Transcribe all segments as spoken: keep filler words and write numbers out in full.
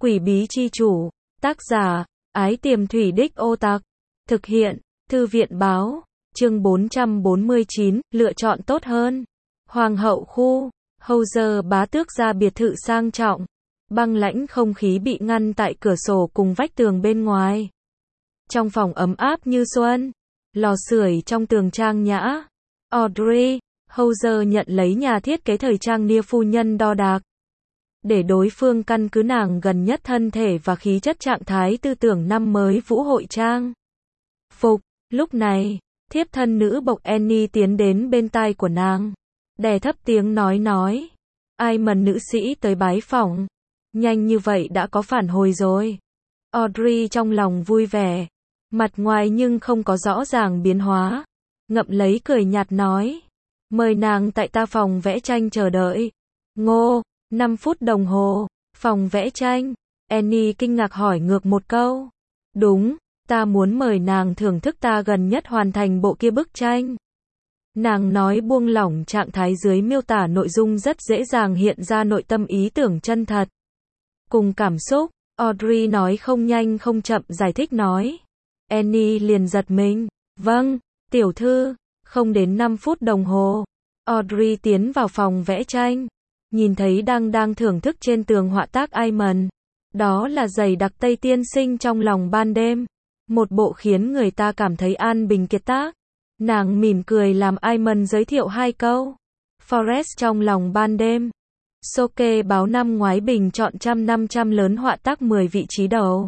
Quỷ bí chi chủ, tác giả, Ái Tiềm Thủy Đích Ô Tặc, thực hiện, Thư viện báo, chương bốn trăm bốn mươi chín, lựa chọn tốt hơn. Hoàng hậu khu, Howzer bá tước ra biệt thự sang trọng, băng lãnh không khí bị ngăn tại cửa sổ cùng vách tường bên ngoài. Trong phòng ấm áp như xuân, lò sưởi trong tường trang nhã. Audrey, Howzer nhận lấy nhà thiết kế thời trang Nia phu nhân đo đạc, để đối phương căn cứ nàng gần nhất thân thể và khí chất trạng thái tư tưởng năm mới vũ hội trang phục. Lúc này, thiếp thân nữ bộc Annie tiến đến bên tai của nàng, đè thấp tiếng nói nói, ai mần nữ sĩ tới bái phỏng, nhanh như vậy đã có phản hồi rồi. Audrey trong lòng vui vẻ, mặt ngoài nhưng không có rõ ràng biến hóa, ngậm lấy cười nhạt nói, mời nàng tại ta phòng vẽ tranh chờ đợi. Ngô, năm phút đồng hồ, phòng vẽ tranh. Annie kinh ngạc hỏi ngược một câu. Đúng, ta muốn mời nàng thưởng thức ta gần nhất hoàn thành bộ kia bức tranh. Nàng nói buông lỏng trạng thái dưới miêu tả nội dung rất dễ dàng hiện ra nội tâm ý tưởng chân thật. Cùng cảm xúc, Audrey nói không nhanh không chậm giải thích nói. Annie liền giật mình. Vâng, tiểu thư. Không đến năm phút đồng hồ, Audrey tiến vào phòng vẽ tranh, nhìn thấy đang đang thưởng thức trên tường họa tác Iman. Đó là giày đặc Tây tiên sinh trong lòng ban đêm, một bộ khiến người ta cảm thấy an bình kiệt tác. Nàng mỉm cười làm Iman giới thiệu hai câu. Forest trong lòng ban đêm. Soke báo năm ngoái bình chọn trăm năm trăm lớn họa tác mười vị trí đầu.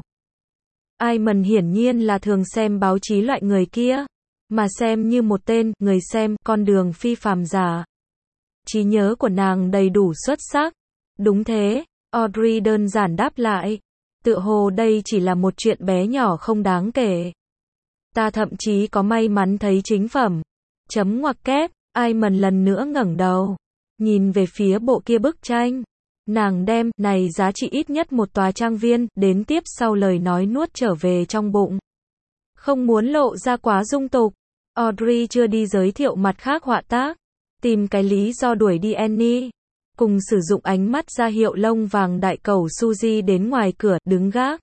Iman hiển nhiên là thường xem báo chí loại người kia, mà xem như một tên, người xem, con đường phi phàm giả. Trí nhớ của nàng đầy đủ xuất sắc. Đúng thế, Audrey đơn giản đáp lại. Tựa hồ đây chỉ là một chuyện bé nhỏ không đáng kể. Ta thậm chí có may mắn thấy chính phẩm. Chấm ngoặc kép, Iman lần nữa ngẩng đầu, nhìn về phía bộ kia bức tranh. Nàng đem, này giá trị ít nhất một tòa trang viên, đến tiếp sau lời nói nuốt trở về trong bụng. Không muốn lộ ra quá dung tục. Audrey chưa đi giới thiệu mặt khác họa tác, tìm cái lý do đuổi đi Annie, cùng sử dụng ánh mắt ra hiệu lông vàng đại cẩu Suzy đến ngoài cửa, đứng gác.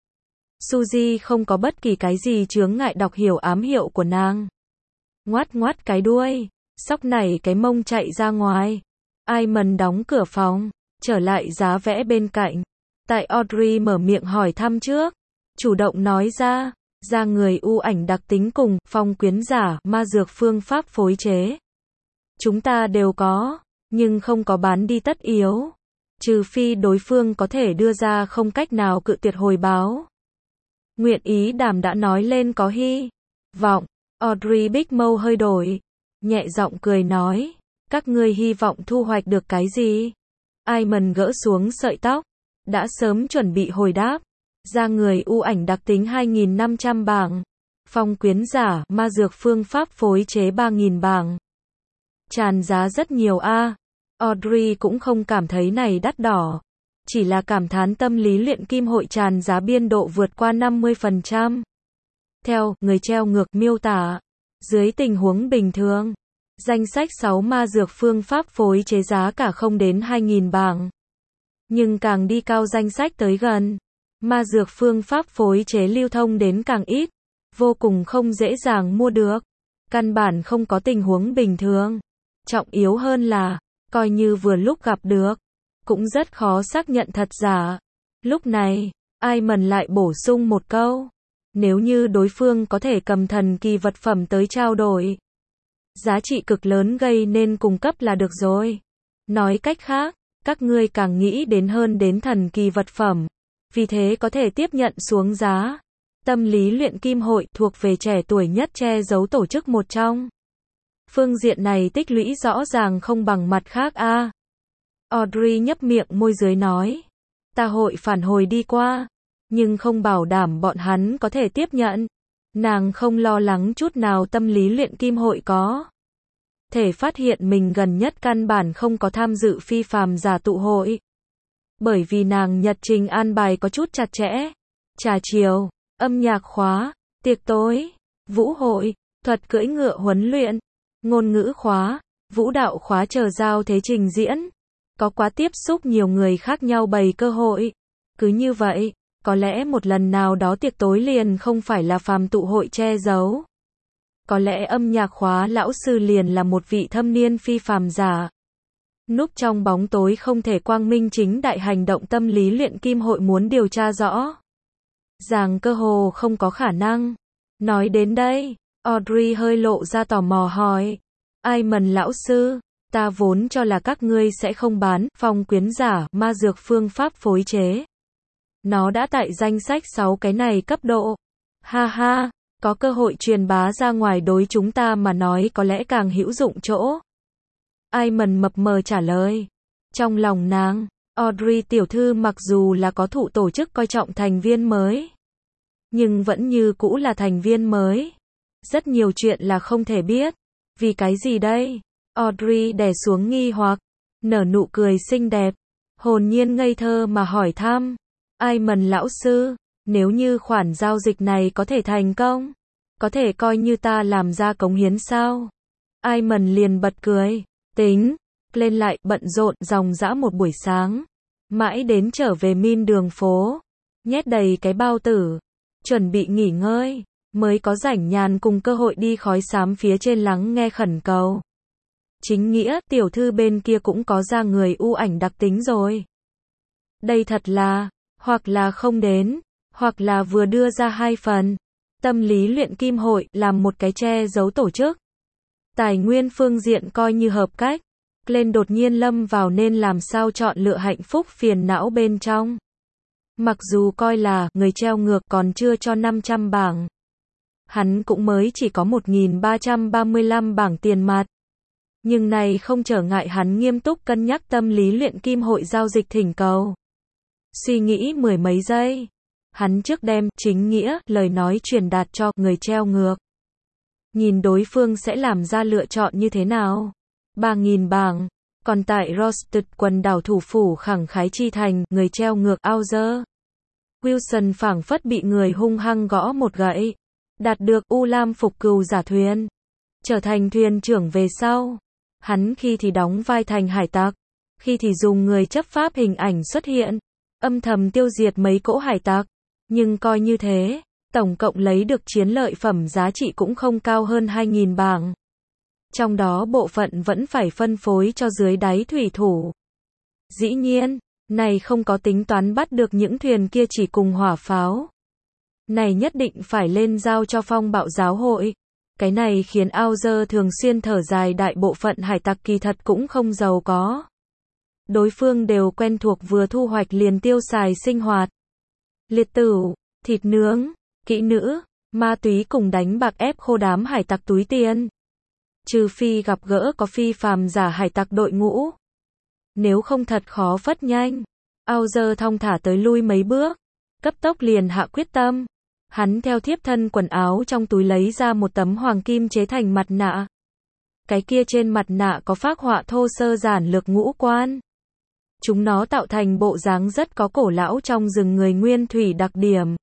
Suzy không có bất kỳ cái gì chướng ngại đọc hiểu ám hiệu của nàng. Ngoát ngoát cái đuôi, sóc nảy cái mông chạy ra ngoài. Iman đóng cửa phòng, trở lại giá vẽ bên cạnh. Tại Audrey mở miệng hỏi thăm trước, chủ động nói ra. Ra người ưu ảnh đặc tính cùng phong quyến giả, ma dược phương pháp phối chế. Chúng ta đều có, nhưng không có bán đi tất yếu. Trừ phi đối phương có thể đưa ra không cách nào cự tuyệt hồi báo. Nguyện ý đảm đã nói lên có hy vọng. Audrey Big Mâu hơi đổi, nhẹ giọng cười nói, các ngươi hy vọng thu hoạch được cái gì? Iman gỡ xuống sợi tóc, đã sớm chuẩn bị hồi đáp. Ra người ưu ảnh đặc tính hai nghìn năm trăm bảng. Phong quyến giả, ma dược phương pháp phối chế ba nghìn bảng. Tràn giá rất nhiều a. À. Audrey cũng không cảm thấy này đắt đỏ. Chỉ là cảm thán tâm lý luyện kim hội tràn giá biên độ vượt qua năm mươi phần trăm. Theo, người treo ngược miêu tả. Dưới tình huống bình thường, danh sách sáu ma dược phương pháp phối chế giá cả không đến hai nghìn bảng. Nhưng càng đi cao danh sách tới gần, ma dược phương pháp phối chế lưu thông đến càng ít, vô cùng không dễ dàng mua được. Căn bản không có tình huống bình thường. Trọng yếu hơn là, coi như vừa lúc gặp được, cũng rất khó xác nhận thật giả. Lúc này, Iman lại bổ sung một câu. Nếu như đối phương có thể cầm thần kỳ vật phẩm tới trao đổi, giá trị cực lớn gây nên cung cấp là được rồi. Nói cách khác, các ngươi càng nghĩ đến hơn đến thần kỳ vật phẩm, vì thế có thể tiếp nhận xuống giá. Tâm lý luyện kim hội thuộc về trẻ tuổi nhất che giấu tổ chức một trong. Phương diện này tích lũy rõ ràng không bằng mặt khác a. À. Audrey nhấp miệng môi dưới nói. Ta hội phản hồi đi qua, nhưng không bảo đảm bọn hắn có thể tiếp nhận. Nàng không lo lắng chút nào tâm lý luyện kim hội có thể phát hiện mình gần nhất căn bản không có tham dự phi phàm giả tụ hội. Bởi vì nàng nhật trình an bài có chút chặt chẽ. Trà chiều, âm nhạc khóa, tiệc tối, vũ hội, thuật cưỡi ngựa huấn luyện, ngôn ngữ khóa, vũ đạo khóa chờ giao thế trình diễn. Có quá tiếp xúc nhiều người khác nhau bày cơ hội. Cứ như vậy, có lẽ một lần nào đó tiệc tối liền không phải là phàm tụ hội che giấu. Có lẽ âm nhạc khóa lão sư liền là một vị thâm niên phi phàm giả. Núp trong bóng tối không thể quang minh chính đại hành động tâm lý luyện kim hội muốn điều tra rõ. Ràng cơ hồ không có khả năng. Nói đến đây, Audrey hơi lộ ra tò mò hỏi. Iman lão sư, ta vốn cho là các ngươi sẽ không bán phong quyến giả ma dược phương pháp phối chế. Nó đã tại danh sách sáu cái này cấp độ. Ha ha, có cơ hội truyền bá ra ngoài đối chúng ta mà nói có lẽ càng hữu dụng chỗ. Iman mập mờ trả lời. Trong lòng nàng, Audrey tiểu thư mặc dù là có thụ tổ chức coi trọng thành viên mới, nhưng vẫn như cũ là thành viên mới. Rất nhiều chuyện là không thể biết. Vì cái gì đây? Audrey đè xuống nghi hoặc, nở nụ cười xinh đẹp, hồn nhiên ngây thơ mà hỏi thăm. Iman lão sư, nếu như khoản giao dịch này có thể thành công, có thể coi như ta làm ra cống hiến sao? Iman liền bật cười, tính, lên lại bận rộn dòng dã một buổi sáng, mãi đến trở về min đường phố, nhét đầy cái bao tử, chuẩn bị nghỉ ngơi, mới có rảnh nhàn cùng cơ hội đi khói xám phía trên lắng nghe khẩn cầu. Chính nghĩa, tiểu thư bên kia cũng có ra người u ảnh đặc tính rồi. Đây thật là, hoặc là không đến, hoặc là vừa đưa ra hai phần. Tâm lý luyện kim hội làm một cái che giấu tổ chức. Tài nguyên phương diện coi như hợp cách. Lên đột nhiên lâm vào nên làm sao chọn lựa hạnh phúc phiền não bên trong. Mặc dù coi là người treo ngược còn chưa cho năm trăm bảng. Hắn cũng mới chỉ có một nghìn ba trăm ba mươi lăm bảng tiền mặt. Nhưng này không trở ngại hắn nghiêm túc cân nhắc tâm lý luyện kim hội giao dịch thỉnh cầu. Suy nghĩ mười mấy giây. Hắn trước đem chính nghĩa lời nói truyền đạt cho người treo ngược. Nhìn đối phương sẽ làm ra lựa chọn như thế nào. ba nghìn bảng. Còn tại Rosted quần đảo thủ phủ khẳng khái chi thành, người treo ngược Auger. Wilson phảng phất bị người hung hăng gõ một gậy. Đạt được U Lam phục cừu giả thuyền. Trở thành thuyền trưởng về sau. Hắn khi thì đóng vai thành hải tặc. Khi thì dùng người chấp pháp hình ảnh xuất hiện. Âm thầm tiêu diệt mấy cỗ hải tặc. Nhưng coi như thế, tổng cộng lấy được chiến lợi phẩm giá trị cũng không cao hơn hai nghìn bảng. Trong đó bộ phận vẫn phải phân phối cho dưới đáy thủy thủ. Dĩ nhiên, này không có tính toán bắt được những thuyền kia chỉ cùng hỏa pháo. Này nhất định phải lên giao cho phong bạo giáo hội. Cái này khiến Auger thường xuyên thở dài đại bộ phận hải tặc kỳ thật cũng không giàu có. Đối phương đều quen thuộc vừa thu hoạch liền tiêu xài sinh hoạt. Liệt tử, thịt nướng, kỹ nữ, ma túy cùng đánh bạc ép khô đám hải tặc túi tiền. Trừ phi gặp gỡ có phi phàm giả hải tặc đội ngũ. Nếu không thật khó phất nhanh. Auger thong thả tới lui mấy bước. Cấp tốc liền hạ quyết tâm. Hắn theo thiếp thân quần áo trong túi lấy ra một tấm hoàng kim chế thành mặt nạ. Cái kia trên mặt nạ có phác họa thô sơ giản lược ngũ quan. Chúng nó tạo thành bộ dáng rất có cổ lão trong rừng người nguyên thủy đặc điểm.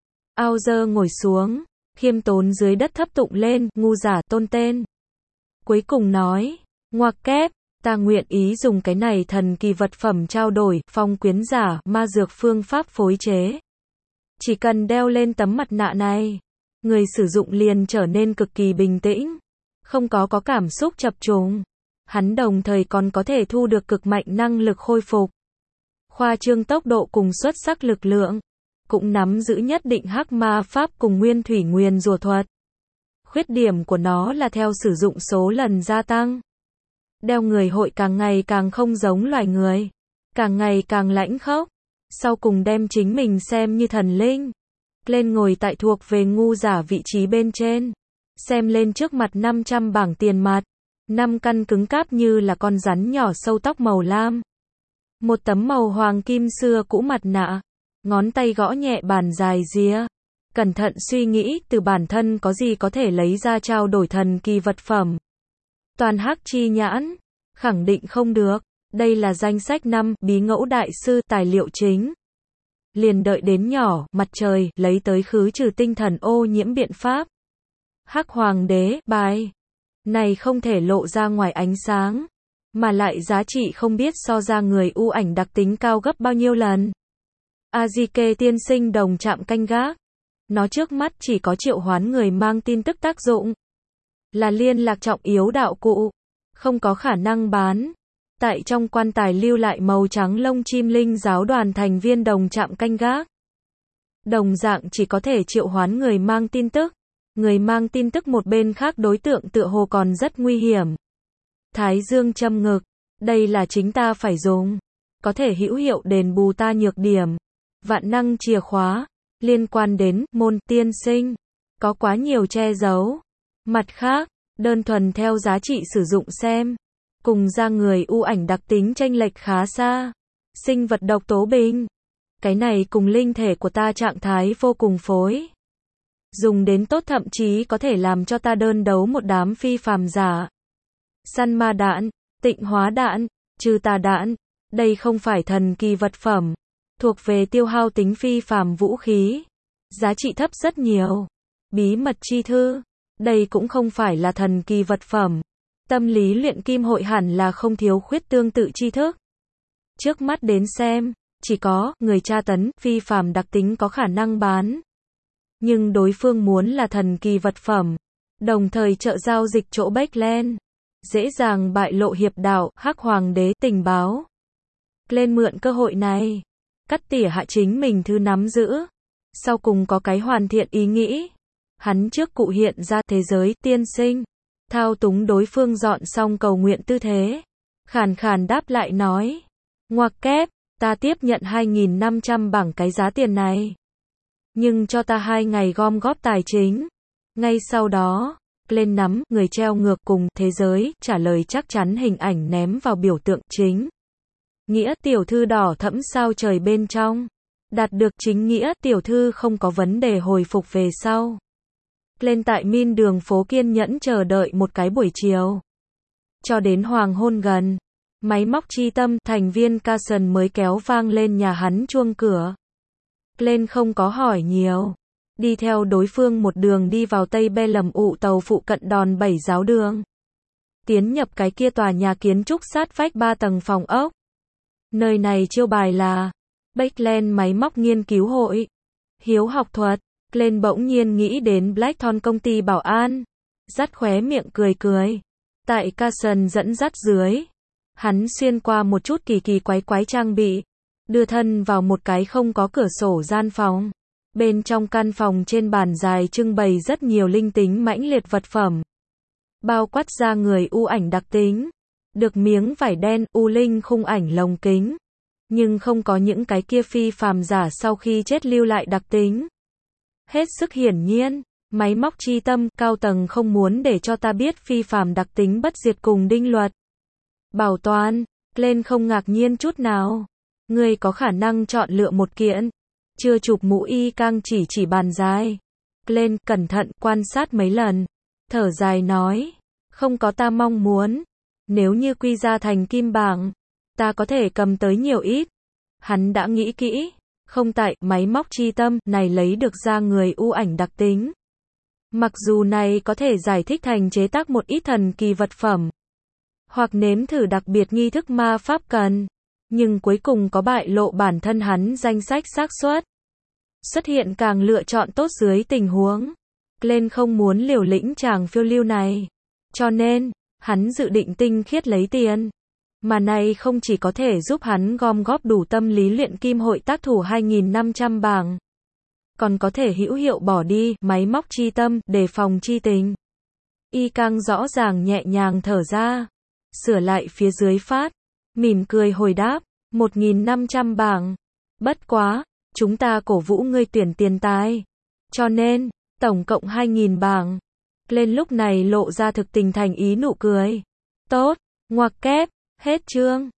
Auger ngồi xuống, khiêm tốn dưới đất thấp tụng lên, ngu giả tôn tên. Cuối cùng nói, ngoặc kép, ta nguyện ý dùng cái này thần kỳ vật phẩm trao đổi, phong quyến giả, ma dược phương pháp phối chế. Chỉ cần đeo lên tấm mặt nạ này, người sử dụng liền trở nên cực kỳ bình tĩnh, không có có cảm xúc chập trùng. Hắn đồng thời còn có thể thu được cực mạnh năng lực khôi phục, khoa trương tốc độ cùng xuất sắc lực lượng, cũng nắm giữ nhất định hắc ma pháp cùng nguyên thủy nguyền rủa thuật. Khuyết điểm của nó là theo sử dụng số lần gia tăng. Đeo người hội càng ngày càng không giống loài người, càng ngày càng lãnh khốc, sau cùng đem chính mình xem như thần linh. Lên ngồi tại thuộc về ngu giả vị trí bên trên, xem lên trước mặt năm trăm bảng tiền mặt. Năm căn cứng cáp như là con rắn nhỏ sâu tóc màu lam. Một tấm màu hoàng kim xưa cũ mặt nạ. Ngón tay gõ nhẹ bàn dài rìa. Cẩn thận suy nghĩ từ bản thân có gì có thể lấy ra trao đổi thần kỳ vật phẩm. Toàn hắc chi nhãn. Khẳng định không được. Đây là danh sách năm bí ngẫu đại sư tài liệu chính. Liền đợi đến nhỏ mặt trời lấy tới khứ trừ tinh thần ô nhiễm biện pháp. Hắc hoàng đế bài. Này không thể lộ ra ngoài ánh sáng, mà lại giá trị không biết so ra người u ảnh đặc tính cao gấp bao nhiêu lần. Azike tiên sinh đồng trạm canh gác. Nó trước mắt chỉ có triệu hoán người mang tin tức tác dụng. Là liên lạc trọng yếu đạo cụ. Không có khả năng bán. Tại trong quan tài lưu lại màu trắng lông chim linh giáo đoàn thành viên đồng trạm canh gác. Đồng dạng chỉ có thể triệu hoán người mang tin tức. Người mang tin tức một bên khác đối tượng tựa hồ còn rất nguy hiểm. Thái Dương châm ngực. Đây là chính ta phải dùng. Có thể hữu hiệu đền bù ta nhược điểm. Vạn năng chìa khóa. Liên quan đến môn tiên sinh. Có quá nhiều che giấu. Mặt khác, đơn thuần theo giá trị sử dụng xem. Cùng ra người ưu ảnh đặc tính chênh lệch khá xa. Sinh vật độc tố bình. Cái này cùng linh thể của ta trạng thái vô cùng phối. Dùng đến tốt thậm chí có thể làm cho ta đơn đấu một đám phi phàm giả. Săn ma đạn, tịnh hóa đạn, trừ tà đạn. Đây không phải thần kỳ vật phẩm. Thuộc về tiêu hao tính phi phàm vũ khí. Giá trị thấp rất nhiều. Bí mật chi thư. Đây cũng không phải là thần kỳ vật phẩm. Tâm lý luyện kim hội hẳn là không thiếu khuyết tương tự tri thức. Trước mắt đến xem, chỉ có người tra tấn phi phàm đặc tính có khả năng bán. Nhưng đối phương muốn là thần kỳ vật phẩm. Đồng thời trợ giao dịch chỗ Backland. Dễ dàng bại lộ hiệp đạo, Hắc Hoàng đế tình báo. Lên mượn cơ hội này. Cắt tỉa hạ chính mình thứ nắm giữ. Sau cùng có cái hoàn thiện ý nghĩ. Hắn trước cụ hiện ra thế giới tiên sinh. Thao túng đối phương dọn xong cầu nguyện tư thế. Khàn khàn đáp lại nói. Ngoặc kép, ta tiếp nhận hai nghìn năm trăm bảng cái giá tiền này. Nhưng cho ta hai ngày gom góp tài chính. Ngay sau đó, lên nắm người treo ngược cùng thế giới, trả lời chắc chắn hình ảnh ném vào biểu tượng chính. Nghĩa tiểu thư đỏ thẫm sao trời bên trong. Đạt được chính nghĩa tiểu thư không có vấn đề hồi phục về sau. Lên tại min đường phố kiên nhẫn chờ đợi một cái buổi chiều. Cho đến hoàng hôn gần. Máy móc chi tâm thành viên Carson mới kéo vang lên nhà hắn chuông cửa. Lên không có hỏi nhiều. Đi theo đối phương một đường đi vào Tây Be lầm ụ tàu phụ cận đòn bảy giáo đường. Tiến nhập cái kia tòa nhà kiến trúc sát vách ba tầng phòng ốc. Nơi này chiêu bài là Backland máy móc nghiên cứu hội. Hiếu học thuật. Lên bỗng nhiên nghĩ đến Blackthorn công ty bảo an. Dắt khóe miệng cười cười. Tại Carson dẫn dắt dưới. Hắn xuyên qua một chút kỳ kỳ quái quái trang bị. Đưa thân vào một cái không có cửa sổ gian phòng. Bên trong căn phòng trên bàn dài trưng bày rất nhiều linh tính mãnh liệt vật phẩm. Bao quát ra người u ảnh đặc tính. Được miếng vải đen u linh khung ảnh lồng kính. Nhưng không có những cái kia phi phàm giả sau khi chết lưu lại đặc tính. Hết sức hiển nhiên, máy móc chi tâm cao tầng không muốn để cho ta biết phi phàm đặc tính bất diệt cùng đinh luật. Bảo toàn, lên không ngạc nhiên chút nào. Ngươi có khả năng chọn lựa một kiện. Chưa chụp mũ y cang chỉ chỉ bàn dài. Lên cẩn thận quan sát mấy lần. Thở dài nói. Không có ta mong muốn. Nếu như quy ra thành kim bảng. Ta có thể cầm tới nhiều ít. Hắn đã nghĩ kỹ. Không tại máy móc chi tâm này lấy được ra người u ảnh đặc tính. Mặc dù này có thể giải thích thành chế tác một ít thần kỳ vật phẩm. Hoặc nếm thử đặc biệt nghi thức ma pháp cần. Nhưng cuối cùng có bại lộ bản thân hắn danh sách xác suất. Xuất hiện càng lựa chọn tốt dưới tình huống. Lên không muốn liều lĩnh chàng phiêu lưu này. Cho nên, hắn dự định tinh khiết lấy tiền. Mà này không chỉ có thể giúp hắn gom góp đủ tâm lý luyện kim hội tác thủ hai nghìn năm trăm bảng. Còn có thể hữu hiệu bỏ đi máy móc chi tâm để phòng chi tình. Y Cang rõ ràng nhẹ nhàng thở ra. Sửa lại phía dưới phát. Mỉm cười hồi đáp. một nghìn năm trăm bảng. Bất quá. Chúng ta cổ vũ ngươi tuyển tiền tài. Cho nên, tổng cộng hai nghìn bảng. Lên lúc này lộ ra thực tình thành ý nụ cười. Tốt. Ngoặc kép. Hết chương.